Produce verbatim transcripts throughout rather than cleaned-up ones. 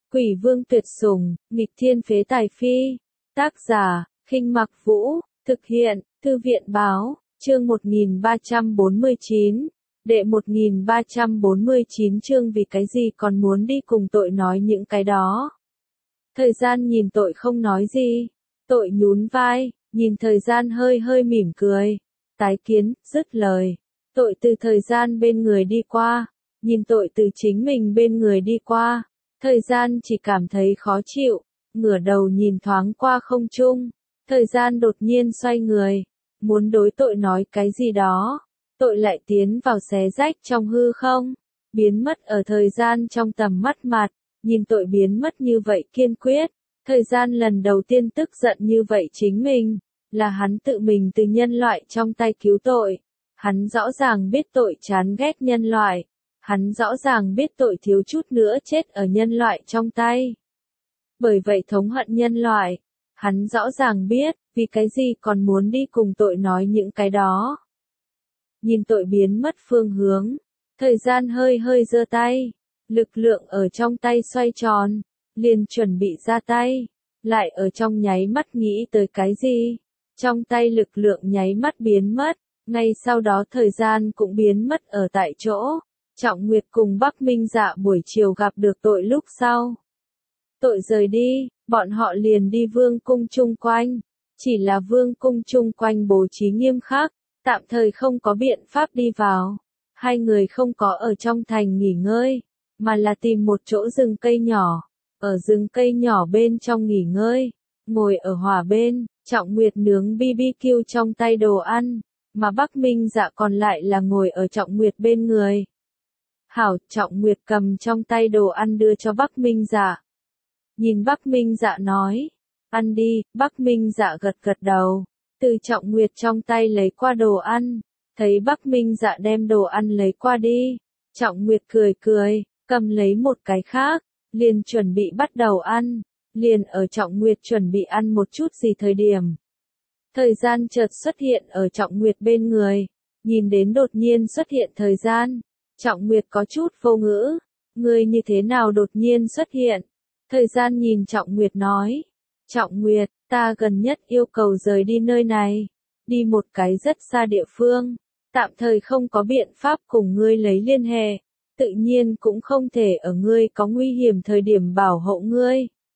Quỷ vương tuyệt sủng, nghịch thiên phế tài phi. Tác giả, Khinh Mặc Vũ, thực hiện, Thư viện báo, chương một nghìn ba trăm bốn mươi chín, đệ một nghìn ba trăm bốn mươi chín chương vì cái gì còn muốn đi cùng tội nói những cái đó. Thời gian nhìn tội không nói gì, tội nhún vai, nhìn thời gian hơi hơi mỉm cười, tái kiến, dứt lời. Tội từ thời gian bên người đi qua, nhìn tội từ chính mình bên người đi qua, thời gian chỉ cảm thấy khó chịu, ngửa đầu nhìn thoáng qua không trung, thời gian đột nhiên xoay người, muốn đối tội nói cái gì đó, tội lại tiến vào xé rách trong hư không, biến mất ở thời gian trong tầm mắt mặt, nhìn tội biến mất như vậy kiên quyết, thời gian lần đầu tiên tức giận như vậy chính mình, là hắn tự mình từ nhân loại trong tay cứu tội. Hắn rõ ràng biết tội chán ghét nhân loại. Hắn rõ ràng biết tội thiếu chút nữa chết ở nhân loại trong tay. Bởi vậy thống hận nhân loại. Hắn rõ ràng biết, vì cái gì còn muốn đi cùng tội nói những cái đó. Nhìn tội biến mất phương hướng. Thời gian hơi hơi giơ tay. Lực lượng ở trong tay xoay tròn. Liền chuẩn bị ra tay. Lại ở trong nháy mắt nghĩ tới cái gì. Trong tay lực lượng nháy mắt biến mất. Ngay sau đó thời gian cũng biến mất ở tại chỗ. Trọng Nguyệt cùng Bắc Minh Dạ buổi chiều gặp được tội lúc sau. Tội rời đi, bọn họ liền đi vương cung chung quanh. Chỉ là vương cung chung quanh bố trí nghiêm khắc, tạm thời không có biện pháp đi vào. Hai người không có ở trong thành nghỉ ngơi, mà là tìm một chỗ rừng cây nhỏ. Ở rừng cây nhỏ bên trong nghỉ ngơi, ngồi ở hỏa bên, Trọng Nguyệt nướng bê bê kiu trong tay đồ ăn. Mà Bắc Minh Dạ còn lại là ngồi ở Trọng Nguyệt bên người. Hảo, Trọng Nguyệt cầm trong tay đồ ăn đưa cho Bắc Minh Dạ. Nhìn Bắc Minh Dạ nói, ăn đi, Bắc Minh Dạ gật gật đầu, từ Trọng Nguyệt trong tay lấy qua đồ ăn, thấy Bắc Minh Dạ đem đồ ăn lấy qua đi, Trọng Nguyệt cười cười, cầm lấy một cái khác, liền chuẩn bị bắt đầu ăn, liền ở Trọng Nguyệt chuẩn bị ăn một chút gì thời điểm. Thời gian chợt xuất hiện ở Trọng Nguyệt bên người, nhìn đến đột nhiên xuất hiện thời gian, Trọng Nguyệt có chút vô ngữ, ngươi như thế nào đột nhiên xuất hiện, thời gian nhìn Trọng Nguyệt nói, Trọng Nguyệt, ta gần nhất yêu cầu rời đi nơi này, đi một cái rất xa địa phương, tạm thời không có biện pháp cùng ngươi lấy liên hệ, tự nhiên cũng không thể ở ngươi có nguy hiểm thời điểm bảo hộ ngươi.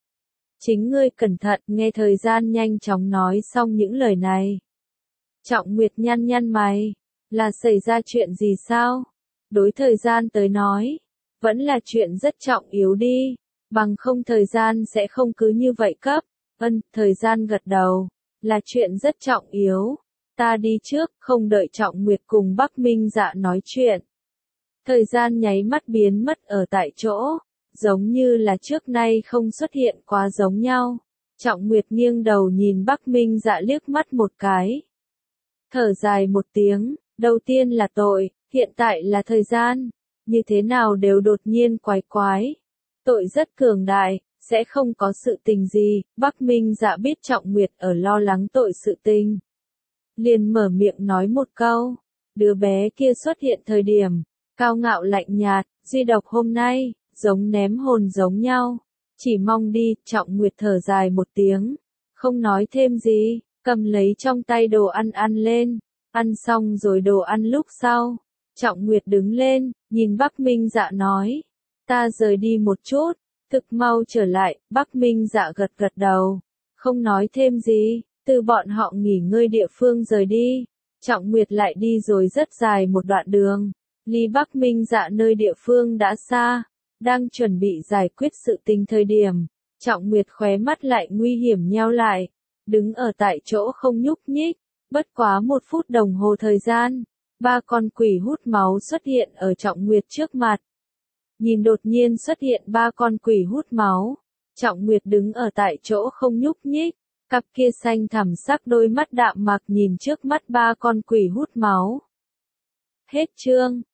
Chính ngươi cẩn thận, nghe thời gian nhanh chóng nói xong những lời này. Trọng Nguyệt nhăn nhăn mày, là xảy ra chuyện gì sao? Đối thời gian tới nói, vẫn là chuyện rất trọng yếu đi, bằng không thời gian sẽ không cứ như vậy cấp. Ân, thời gian gật đầu, là chuyện rất trọng yếu. Ta đi trước, không đợi Trọng Nguyệt cùng Bắc Minh Dạ nói chuyện. Thời gian nháy mắt biến mất ở tại chỗ. Giống như là trước nay không xuất hiện quá giống nhau. Trọng Nguyệt nghiêng đầu nhìn Bắc Minh Dạ liếc mắt một cái. Thở dài một tiếng, đầu tiên là tội, hiện tại là thời gian. Như thế nào đều đột nhiên quái quái. Tội rất cường đại, sẽ không có sự tình gì. Bắc Minh Dạ biết Trọng Nguyệt ở lo lắng tội sự tình. Liền mở miệng nói một câu. Đứa bé kia xuất hiện thời điểm, cao ngạo lạnh nhạt, duy độc hôm nay. Giống ném hồn giống nhau, chỉ mong đi, Trọng Nguyệt thở dài một tiếng, không nói thêm gì, cầm lấy trong tay đồ ăn ăn lên, ăn xong rồi đồ ăn lúc sau, Trọng Nguyệt đứng lên, nhìn Bắc Minh Dạ nói, ta rời đi một chút, thực mau trở lại, Bắc Minh Dạ gật gật đầu, không nói thêm gì, từ bọn họ nghỉ ngơi địa phương rời đi, Trọng Nguyệt lại đi rồi rất dài một đoạn đường, ly Bắc Minh Dạ nơi địa phương đã xa. Đang chuẩn bị giải quyết sự tình thời điểm, Trọng Nguyệt khóe mắt lại nguy hiểm nheo lại, đứng ở tại chỗ không nhúc nhích, bất quá một phút đồng hồ thời gian, ba con quỷ hút máu xuất hiện ở Trọng Nguyệt trước mặt. Nhìn đột nhiên xuất hiện ba con quỷ hút máu, Trọng Nguyệt đứng ở tại chỗ không nhúc nhích, cặp kia xanh thẳm sắc đôi mắt đạm mạc nhìn trước mắt ba con quỷ hút máu. Hết chương.